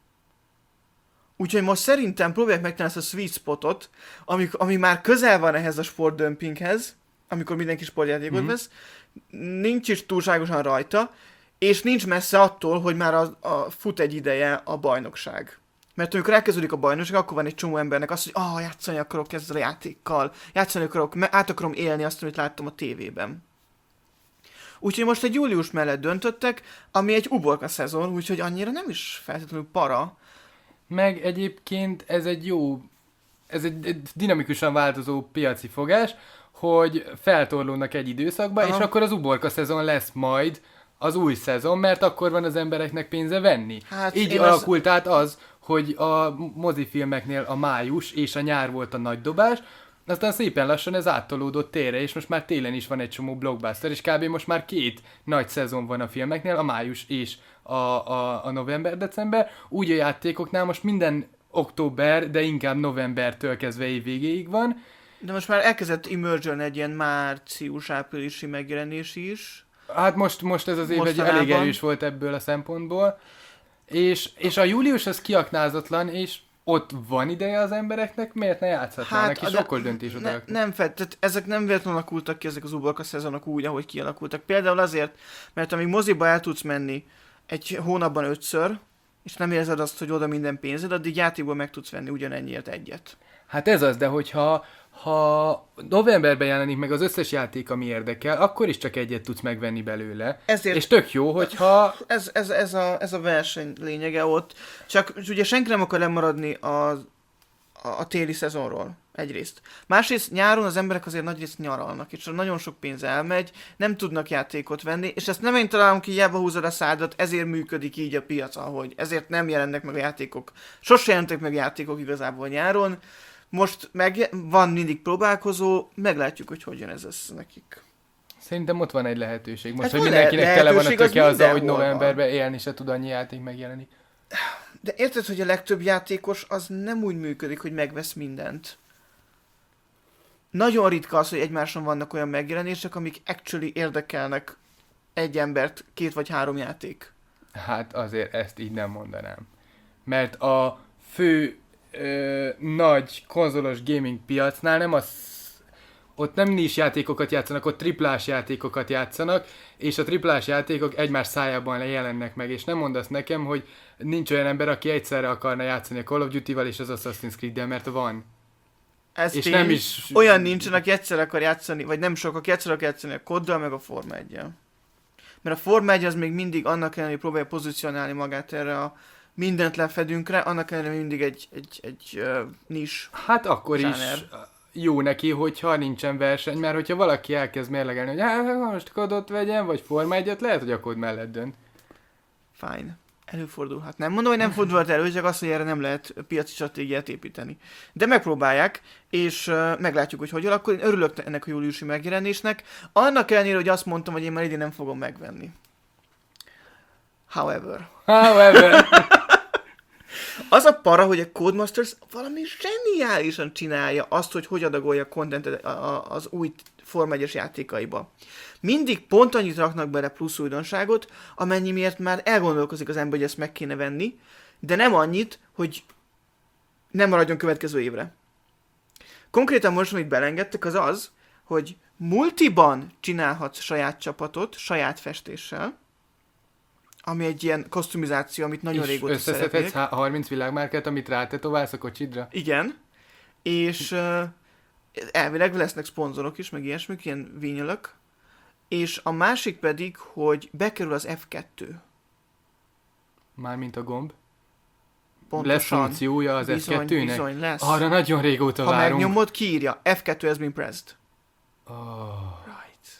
Úgyhogy most szerintem próbálják megtalálni ezt a sweet spotot, ami, ami már közel van ehhez a sportdömpinghez, amikor mindenki sportjátékot mm-hmm. vesz, nincs is túlságosan rajta, és nincs messze attól, hogy már a, a fut egy ideje a bajnokság. Mert amikor elkezdődik a bajnokság, akkor van egy csomó embernek az, hogy ah, játszani akarok ezzel a játékkal, játszani akarok, át akarom élni azt, amit láttam a tévében. Úgyhogy most egy július mellett döntöttek, ami egy uborka szezon, úgyhogy annyira nem is feltétlenül para.
Meg egyébként ez egy jó, ez egy, egy dinamikusan változó piaci fogás, hogy feltorlódnak egy időszakba, aha. és akkor az uborka szezon lesz majd az új szezon, mert akkor van az embereknek pénze venni. Hát így alakult az... át az, hogy a mozifilmeknél a május és a nyár volt a nagy dobás, aztán szépen lassan ez áttolódott télre, és most már télen is van egy csomó blockbuster, és kb. Most már két nagy szezon van a filmeknél, a május és a, a, a november-december. Úgy a játékoknál most minden október, de inkább novembertől kezdve év végéig van.
De most már elkezdett emerge egy ilyen március-áprilisi megjelenés is.
Hát most, most ez az év egy elég erős volt ebből a szempontból. És, és a július az kiaknázatlan, és ott van ideje az embereknek, miért ne játszhatnának, hát, és okos döntés oda.
Ne, nem fed, tehát ezek nem véletlenül alakultak ki, ezek az uborka szezonok úgy, ahogy kialakultak. Például azért, mert amíg moziba el tudsz menni egy hónapban ötször, és nem érzed azt, hogy oda minden pénzed, addig játékból meg tudsz venni ugyanennyiért egyet.
Hát ez az, de hogyha ha novemberben jelenik meg az összes játék, ami érdekel, akkor is csak egyet tudsz megvenni belőle. Ezért és tök jó, hogyha...
Ez, ez, ez, a, ez a verseny lényege ott. Csak ugye senki nem akar lemaradni a, a, a téli szezonról, egyrészt. Másrészt nyáron az emberek azért nagyrészt nyaralnak, és nagyon sok pénz elmegy, nem tudnak játékot venni, és ezt nem én találom ki, hiába húzod a szádat, ezért működik így a piac, ahogy. Ezért nem jelennek meg a játékok. Sose jelentek meg játékok igazából nyáron. Most meg van mindig próbálkozó, meglátjuk, hogy hogyan ez lesz nekik.
Szerintem ott van egy lehetőség. Most,
hát
hogy mindenkinek
le-
tele van a töke
az
azzal, hogy novemberben élni se tud annyi játék megjelenni.
De érted, hogy a legtöbb játékos az nem úgy működik, hogy megvesz mindent. Nagyon ritka az, hogy egymáson vannak olyan megjelenések, amik actually érdekelnek egy embert, két vagy három játék.
Hát azért ezt így nem mondanám. Mert a fő ö, nagy konzolos gaming piacnál nem az, ott nem nis játékokat játszanak, ott triplás játékokat játszanak, és a triplás játékok egymás szájában jelennek meg, és nem mondasz nekem, hogy nincs olyan ember, aki egyszerre akarna játszani a Call of Duty-val és az Assassin's Creed-del, mert van.
Ez és tény, nem is... Olyan nincsen, aki egyszer akar játszani, vagy nem sok, aki egyszer akar játszani a koddal, meg a Forma egyel. Mert a Forma egy az még mindig annak ellenére, hogy próbálja pozícionálni magát erre a mindent lefedünkre, annak ellenére mindig egy, egy, egy uh, nis.
Hát akkor
zsáner.
Is jó neki, hogyha nincsen verseny, mert hogyha valaki elkezd mérlegelni, hogy hát most kodot vegyen, vagy Forma egyet, lehet, hogy a kód mellett dönt.
Fine. Előfordulhat. Nem mondom, hogy nem fordulhat elő, csak azt, hogy erre nem lehet piaci stratégiát építeni. De megpróbálják, és uh, meglátjuk, hogy hogy alakul. Én örülök ennek a júliusi megjelenésnek. Annak ellenére, hogy azt mondtam, hogy én már idén nem fogom megvenni. However.
However.
Az a para, hogy a Codemasters valami zseniálisan csinálja azt, hogy hogy adagolja a contentet az új Forma egyes játékaiba. Mindig pont annyit raknak bele plusz újdonságot, amennyi miért már elgondolkozik az ember, hogy ezt meg kéne venni, de nem annyit, hogy nem maradjon következő évre. Konkrétan most, amit belengedtek, az az, hogy multiban csinálhatsz saját csapatot, saját festéssel, ami egy ilyen kosztumizáció, amit nagyon
és
régóta szeretnék. És
összeszedhetsz harminc világmárkát, amit rátetoválsz a kocsidra?
Igen. És uh, elvileg lesznek szponzorok is, meg ilyesmik, ilyen vinyölök. És a másik pedig, hogy bekerül az ef kettő.
Mármint a gomb?
Pontosan.
Lesz funkciója az
bizony,
ef kettőnek?
Bizony, lesz.
Arra nagyon régóta
ha
várunk.
Ha megnyomod, kiírja. ef kettő has been pressed.
Oh.
Right.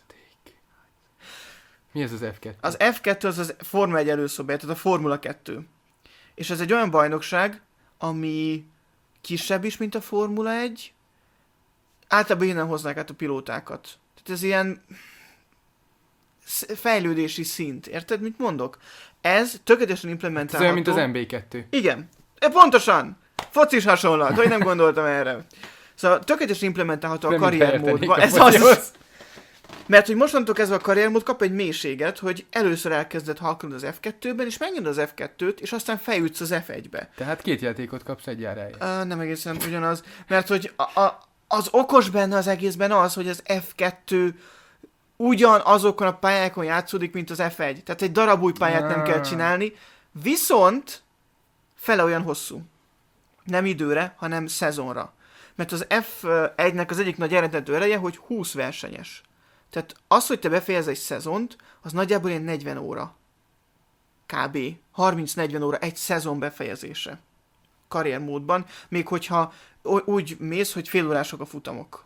Mi ez az ef kettő?
Az ef kettő az az Forma egy előszobája, tehát a Formula kettő. És ez egy olyan bajnokság, ami kisebb is, mint a Formula egy. Általában innen hoznák át a pilótákat. Tehát ez ilyen fejlődési szint. Érted, mit mondok? Ez tökéletesen implementálható.
Ez olyan, mint az en bé kettő.
Igen. E, pontosan! Focis hasonlat, hogy nem gondoltam erre. Szóval tökéletesen implementálható a karriermódba. Ez az. Mert hogy mostantól kezdve a karriermód kap egy mélységet, hogy először elkezded halkolni az ef kettőben, és megnyomod az ef kettőt, és aztán feljutsz az ef egybe.
Tehát két játékot kapsz egy áráért.
Uh, nem egészen ugyanaz, mert hogy a, a, az okos benne az egészben az, hogy az ef kettő ugyan azokon a pályákon játszódik, mint az ef egy. Tehát egy darab új pályát nem kell csinálni, viszont fele olyan hosszú. Nem időre, hanem szezonra. Mert az ef egynek az egyik nagy eredető ereje, hogy húsz versenyes. Tehát az, hogy te befejez egy szezont, az nagyjából ilyen negyven óra. Kb. harminc-negyven óra egy szezon befejezése. Karriermódban. Még hogyha úgy mész, hogy félórások a futamok.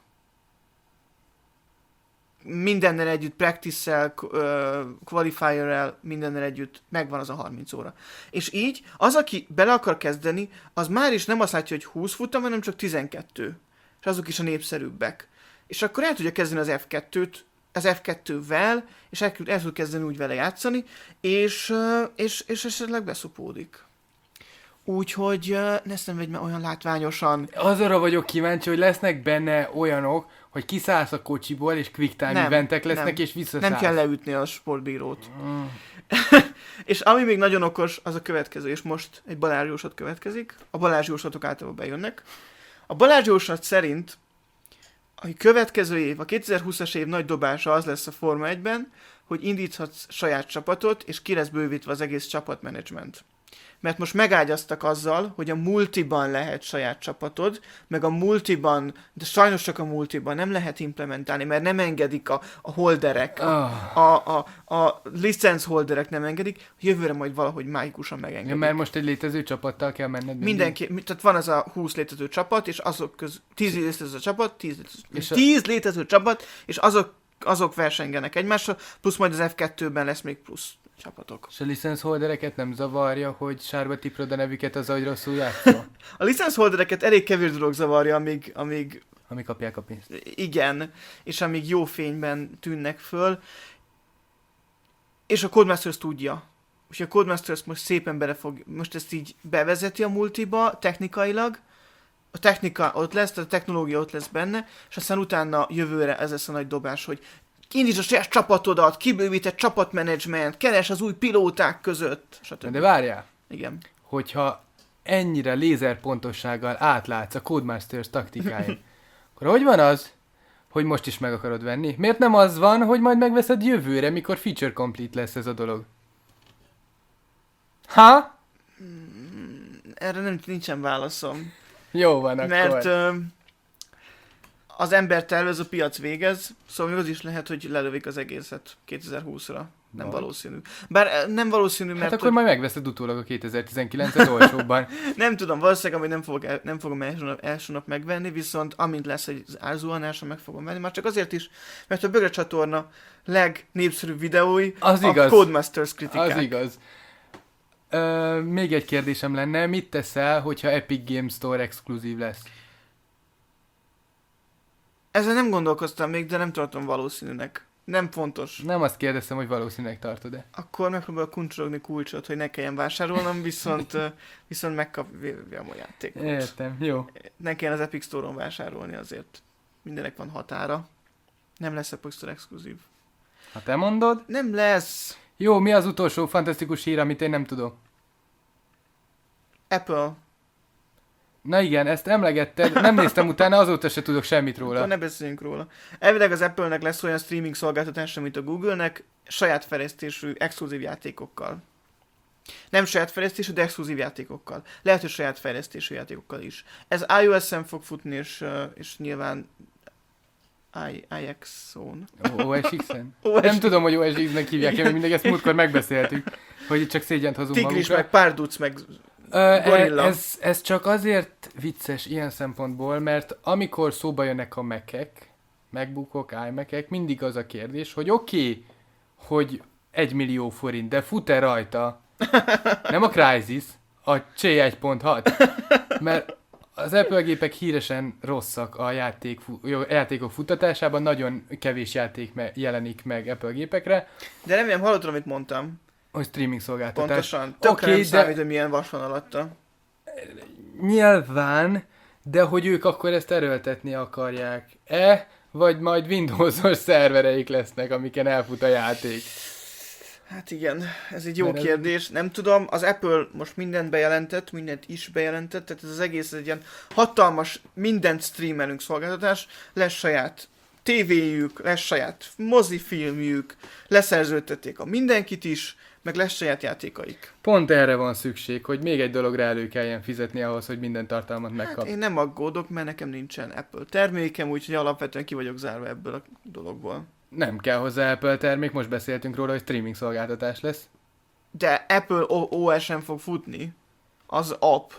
Mindennel együtt, practice-szel, qualifierrel, mindennel együtt megvan az a harminc óra. És így az, aki bele akar kezdeni, az már is nem azt látja, hogy húsz futam, hanem csak tizenkettő. És azok is a népszerűbbek. És akkor el tudja kezdeni az ef kettőt, az ef kettővel, és el, el tud kezdeni úgy vele játszani, és, és, és esetleg beszopódik. Úgyhogy ezt nem vegy már olyan látványosan.
Azra vagyok kíváncsi, hogy lesznek benne olyanok, hogy kiszállsz a kocsiból, és quick time eventek lesznek, nem, és visszaszállsz.
Nem kell leütni a sportbírót. Mm. És ami még nagyon okos, az a következő, és most egy Balázs-jóslat következik. A Balázs-jóslatok általában bejönnek. A Balázs-jóslat szerint a következő év, a kétezer-húszas év nagy dobása az lesz a Forma egyben, hogy indíthatsz saját csapatot, és ki lesz bővítve az egész csapatmenedzsment. Mert most megágyaztak azzal, hogy a multiban lehet saját csapatod, meg a multiban, de sajnos csak a multiban nem lehet implementálni, mert nem engedik a, a holderek, oh. a, a, a licenc holderek nem engedik, jövőre majd valahogy mágikusan megengedik.
Ja, mert most egy létező csapattal kell menned.
Mindenki, tehát van az a húsz létező csapat, és azok közül, tíz létező csapat, tíz létező, és tíz a... létező csapat, és azok, azok versengenek egymással, plusz majd az ef kettőben lesz még plusz csapatok.
És a licenszholdereket nem zavarja, hogy sárba tiprod a nevüket az, ahogy rosszul játszol?
A licenszholdereket elég kevés dolog zavarja, amíg, amíg...
Amíg kapják a pénzt.
Igen, és amíg jó fényben tűnnek föl. És a Codemasters tudja. És a Codemasters most szépen bele fog, most ezt így bevezeti a multiba technikailag, a technika ott lesz, a technológia ott lesz benne, és aztán utána jövőre ez lesz a nagy dobás, hogy indíts a saját csapatodat, kibővített csapatmenedzsment, keres az új pilóták között, stb.
De várjál!
Igen.
Hogyha ennyire lézerpontossággal átlátsz a Codemasters taktikáin, akkor hogy van az, hogy most is meg akarod venni? Miért nem az van, hogy majd megveszed jövőre, mikor feature complete lesz ez a dolog? Ha?
Erre nem, nincsen válaszom.
Jó van, akkor.
Mert ö, az ember tervez, a piac végez, szóval még az is lehet, hogy lelövik az egészet kétezer-húszra. Nem Vaj. valószínű. Bár nem valószínű, mert...
Hát akkor majd megveszed utólag a kétezer-tizenkilencet olcsóbban.
Nem tudom, valószínűleg, hogy nem, fogok, nem fogom első nap, első nap megvenni, viszont amint lesz egy árzuhanása, meg fogom venni. Már csak azért is, mert a Bögre csatorna legnépszerűbb videói
az
a
igaz.
Codemasters kritikák.
Az igaz. Ö, még egy kérdésem lenne, mit teszel, hogyha Epic Games Store exkluzív lesz?
Ezzel nem gondolkoztam még, de nem tartom valószínűnek. Nem fontos.
Nem azt kérdeztem, hogy valószínűleg tartod-e.
Akkor megpróbálok kuncsorogni kulcsot, hogy ne kelljen vásárolnom, viszont, ö, viszont megkapja a játékot.
Értem, jó.
Ne kelljen az Epic Store-on vásárolni azért. Mindenek van határa. Nem lesz Epic Store exkluzív.
Ha te mondod.
Nem lesz.
Jó, mi az utolsó fantasztikus hír, amit én nem tudok?
Apple.
Na igen, ezt emlegetted, nem néztem utána, azóta se tudok semmit róla.
Akkor ne beszéljünk róla. Elvileg az Apple-nek lesz olyan streaming szolgáltatása, mint a Google-nek, saját fejlesztésű, exkluzív játékokkal. Nem saját fejlesztésű, de exkluzív játékokkal. Lehet, hogy saját fejlesztésű játékokkal is. Ez iOS-en fog futni, és, ö, és nyilván I- i X-on.
o es iksz-en?
o es
Nem tudom, hogy o es iksz-nek hívják, mert mindegy, ezt múltkor megbeszéltük, hogy itt csak szégyent hozunk
Tigris,
magunkra.
meg Párduc, meg
Ö,
Gorilla.
ez, ez csak azért vicces ilyen szempontból, mert amikor szóba jönnek a Mac-ek, MacBookok, iMac-ek, mindig az a kérdés, hogy oké, okay, hogy egy millió forint, de fut-e rajta? Nem a Crysis, a Csé egy pont hat. Mert az Apple gépek híresen rosszak a játék, játékok futtatásában, nagyon kevés játék me- jelenik meg Apple gépekre,
De remélem hallottad, amit mondtam.
hogy streaming szolgáltatás.
Pontosan. Tökre
Oké,
nem
de-
számít, hogy milyen vas van alatta.
Nyilván, de hogy ők akkor ezt erőltetni akarják-e, vagy majd Windowsos szervereik lesznek, amiken elfut a játék.
Hát igen, ez egy jó
Mert ez-
kérdés. Nem tudom, az Apple most mindent bejelentett, mindent is bejelentett, tehát ez az egész egy ilyen hatalmas, mindent streamelünk szolgáltatás, lesz saját tévéjük, lesz saját mozifilmjük, leszerződtették a mindenkit is, meg lesz saját játékaik.
Pont erre van szükség, hogy még egy dologra elő kelljen fizetni ahhoz, hogy minden tartalmat megkap.
Hát én nem aggódok, mert nekem nincsen Apple termékem, úgyhogy alapvetően ki vagyok zárva ebből a dologból.
Nem kell hozzá Apple termék, most beszéltünk róla, hogy streaming szolgáltatás lesz.
De Apple o es-en fog futni. Az app.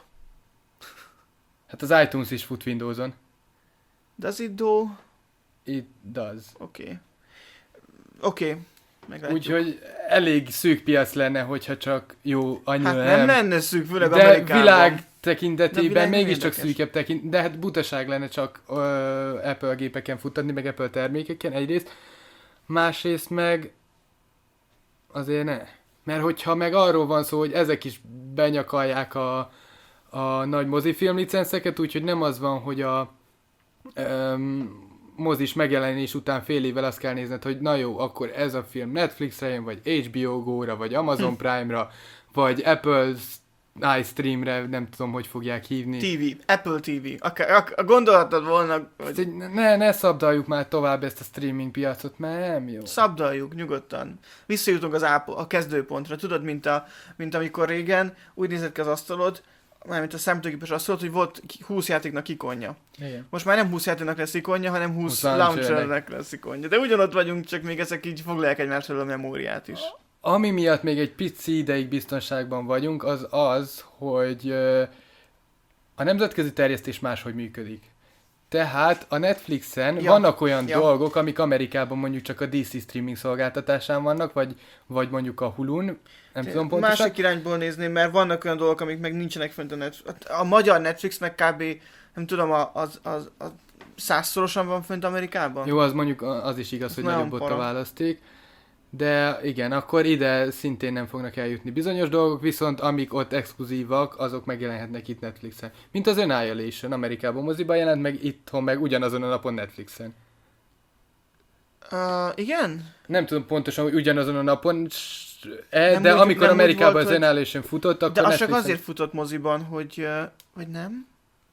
Hát az iTunes is fut Windowson.
Does it do?
It does.
Oké. Okay. Oké. Okay. Meglátjuk.
Úgyhogy elég szűk piac lenne, hogyha csak jó, annyira
Hát nem
nem.
lenne szűk, főleg
De
Amerikában.
világ tekintetében
De világ nem
mégiscsak
érdekes.
szűkebb tekint, de hát butaság lenne csak ö, Apple gépeken futtatni, meg Apple termékeken egyrészt. Másrészt meg azért ne. Mert hogyha meg arról van szó, hogy ezek is benyakalják a, a nagy mozifilm licenszeket, úgyhogy nem az van, hogy a öm, mozis megjelenés után fél évvel azt kell nézned, hogy na jó, akkor ez a film Netflixre jön, vagy há bé o Go-ra, vagy Amazon Prime-ra, vagy Apple iStream-re, nem tudom, hogy fogják hívni.
té vé, Apple té vé. Akár, ak- a gondolatod volna,
Ezt
hogy
így ne, ne szabdaljuk már tovább ezt a streaming piacot, mert nem jó.
szabdaljuk nyugodtan. Visszajutunk az ápo, a kezdőpontra. Tudod, mint, a, mint amikor régen úgy nézett ki az asztalod, mármint a számítógépes asztalod, hogy volt ki- húsz játéknak ikonja.
Igen.
Most már nem húsz játéknak lesz ikonja, hanem húsz
húsz launchernek.
launchernek lesz ikonja. De ugyanott vagyunk, csak még ezek így foglalják egymástól a memóriát is.
Ami miatt még egy pici ideig biztonságban vagyunk, az az, hogy ö, a nemzetközi terjesztés máshogy működik. Tehát a Netflixen
Ja,
ja, vannak olyan
ja.
ja. dolgok, amik Amerikában mondjuk csak a dé cé streaming szolgáltatásán vannak, vagy, vagy mondjuk a Hulun, nem tudom pontosan.
Másik irányból nézném, mert vannak olyan dolgok, amik meg nincsenek fönt a Netflix. A magyar Netflix meg kb. Nem tudom, a- az, az, az százszorosan van fönt Amerikában?
Jó, az mondjuk az is igaz,
Ez
hogy
nagyon
nagyobb ott a
para.
választék. De igen, akkor ide szintén nem fognak eljutni bizonyos dolgok, viszont amik ott exkluzívak, azok megjelenhetnek itt Netflixen. Mint az Annihilation, Amerikában moziban jelent, meg itthon meg ugyanazon a napon Netflixen.
Uh, igen?
Nem tudom pontosan, hogy ugyanazon a napon, s- e,
Nem
de
úgy-
amikor
nem úgy
Amerikában
volt,
az
hogy-
Annihilation futott, akkor
De az csak
Netflixen...
azért futott moziban, hogy... Uh, vagy nem?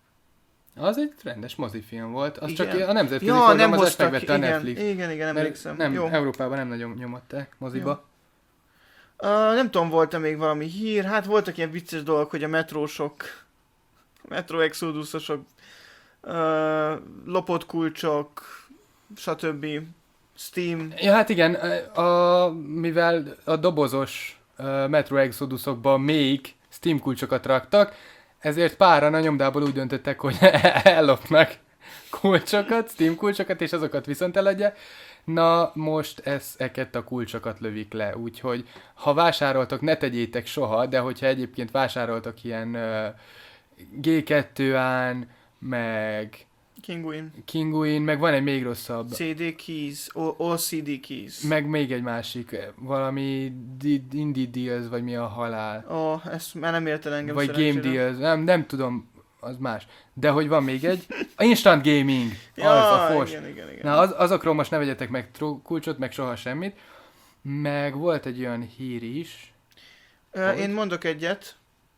Az egy rendes mozifilm volt, az
Igen.
csak a nemzetközi
Ja, nem
forgalmazást
hoztak ki.
megvette a
Igen,
Netflix.
igen, igen,
Mert
emlékszem.
Nem,
Jó.
Európában nem nagyon nyomották moziba.
Uh, nem tudom, volt-e még valami hír? Hát voltak ilyen vicces dolgok, hogy a metrósok, metro exodusosok, uh, lopott kulcsok, stb. Steam.
Ja, hát igen, a, mivel a dobozos uh, Metro Exodusokban még Steam kulcsokat raktak, ezért páran a nyomdából úgy döntöttek, hogy ellopnak kulcsokat, Steam kulcsokat, és azokat viszont eladják. Na, most ezeket a kulcsokat lövik le, úgyhogy ha vásároltok, ne tegyétek soha, de hogyha egyébként vásároltok ilyen uh, gé kettő-án, meg
Kinguin.
Kinguin, meg van egy még rosszabb.
cé dé keys, o cé dé keys.
Meg még egy másik, valami D- Indie Deals, vagy mi a halál.
Ó, oh, ezt már nem érted engem
Vagy Game
szerencsére.
Deals, nem, nem tudom, az más. De hogy van még egy, a Instant Gaming,
Ja,
az a fos.
igen, igen, igen.
Na, az, azokról most ne vegyetek meg tro- kulcsot, meg soha semmit. Meg volt egy olyan hír is.
Ö, én mondok egyet.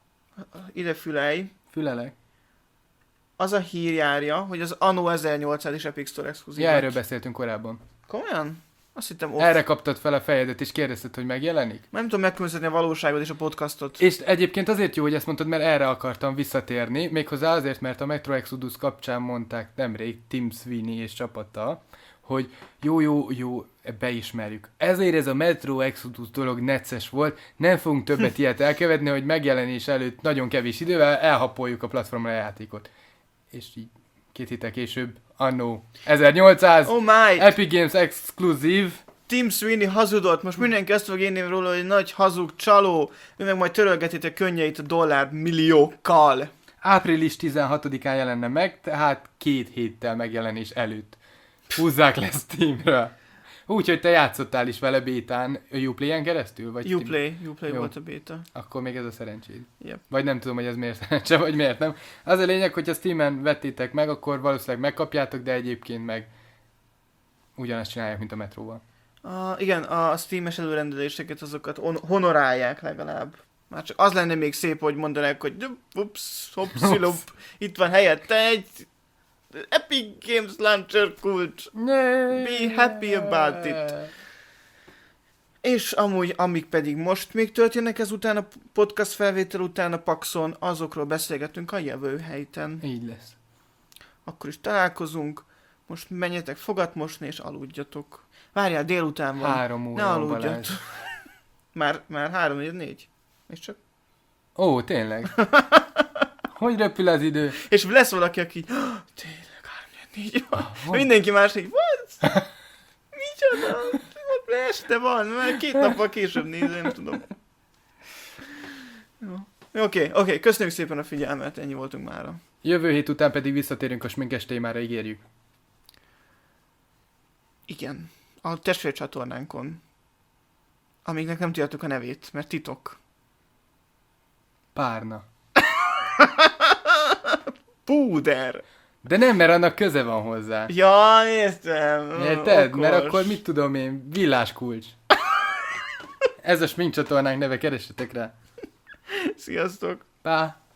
Ide fülelj.
Fülelek.
Az a hír járja, hogy az Anno ezernyolcszáz is Epic Store exkluzív.
Ja,
lett.
erről beszéltünk korábban.
Komolyan? Azt hittem off.
Erre kaptad fel a fejedet, és kérdezted, hogy megjelenik?
Nem tudom megkülönböztetni a valóságot és a podcastot.
És egyébként azért jó, hogy ezt mondtad, mert erre akartam visszatérni, méghozzá azért, mert a Metro Exodus kapcsán mondták nemrég Tim Sweeney és csapata, hogy jó, jó, jó, beismerjük. Ezért ez a Metro Exodus dolog necces volt, nem fogunk többet ilyet elkövetni, hogy megjelenés előtt nagyon kevés idővel elhapoljuk a platformra a játékot. És így két héttel később, Anno ezernyolcszáz,
Oh my!
Epic Games Exclusive.
Tim Sweeney hazudott, most mindenki azt fog írni róla, hogy nagy hazug, csaló, ő meg majd törölgeti a könnyeit a dollár milliókkal.
április tizenhatodikán jelenne meg, tehát két héttel megjelenés előtt. Húzzák le Steamről. Úgyhogy te játszottál is vele bétán, Uplay-en keresztül? Vagy Steam-
Uplay, Uplay
Jó.
volt a beta.
Akkor még ez a szerencséd.
Yep.
Vagy nem tudom, hogy ez miért szerencse, vagy miért nem. Az a lényeg, hogy a Steamen vettétek meg, akkor valószínűleg megkapjátok, de egyébként meg ugyanazt csinálják, mint a Metróval.
Uh, igen, a Steam-es előrendeléseket azokat on- honorálják legalább. Már csak az lenne még szép, hogy mondanák, hogy ups, hopszilup, itt van helyette egy Epic Games Launcher kulcs. Be happy about it. És amúgy, amik pedig most még történnek ezután a podcast felvétel után a Paxon, azokról beszélgetünk a jövő héten.
Így lesz.
Akkor is találkozunk. Most menjetek fogat mosni és aludjatok. Várjál, délután van.
Három
Ne
óra van,
aludjatok.
Balázs.
Már, már három, négy, négy. És csak.
Ó, tényleg? Hogy repül az idő?
És lesz valaki, aki "Ah, tényleg három, négy, négy van.
Van.
Mindenki más így, what? Micsoda? Ott este van, mert két nappal később nézem, nem tudom. Jó. Oké, okay, oké, okay, köszönjük szépen a figyelmet, ennyi voltunk mára.
Jövő hét után pedig visszatérünk a sminkes témára, ígérjük.
Igen, a testvércsatornánkon. Amiknek nem tudjátok a nevét, mert titok.
Párna.
Púder!
De nem, mert annak köze van hozzá.
Ja, értem.
Érted?
Okos.
Mert akkor mit tudom én, villáskulcs. Ez a smink csatornánk neve, keressetek rá.
Sziasztok!
Pá!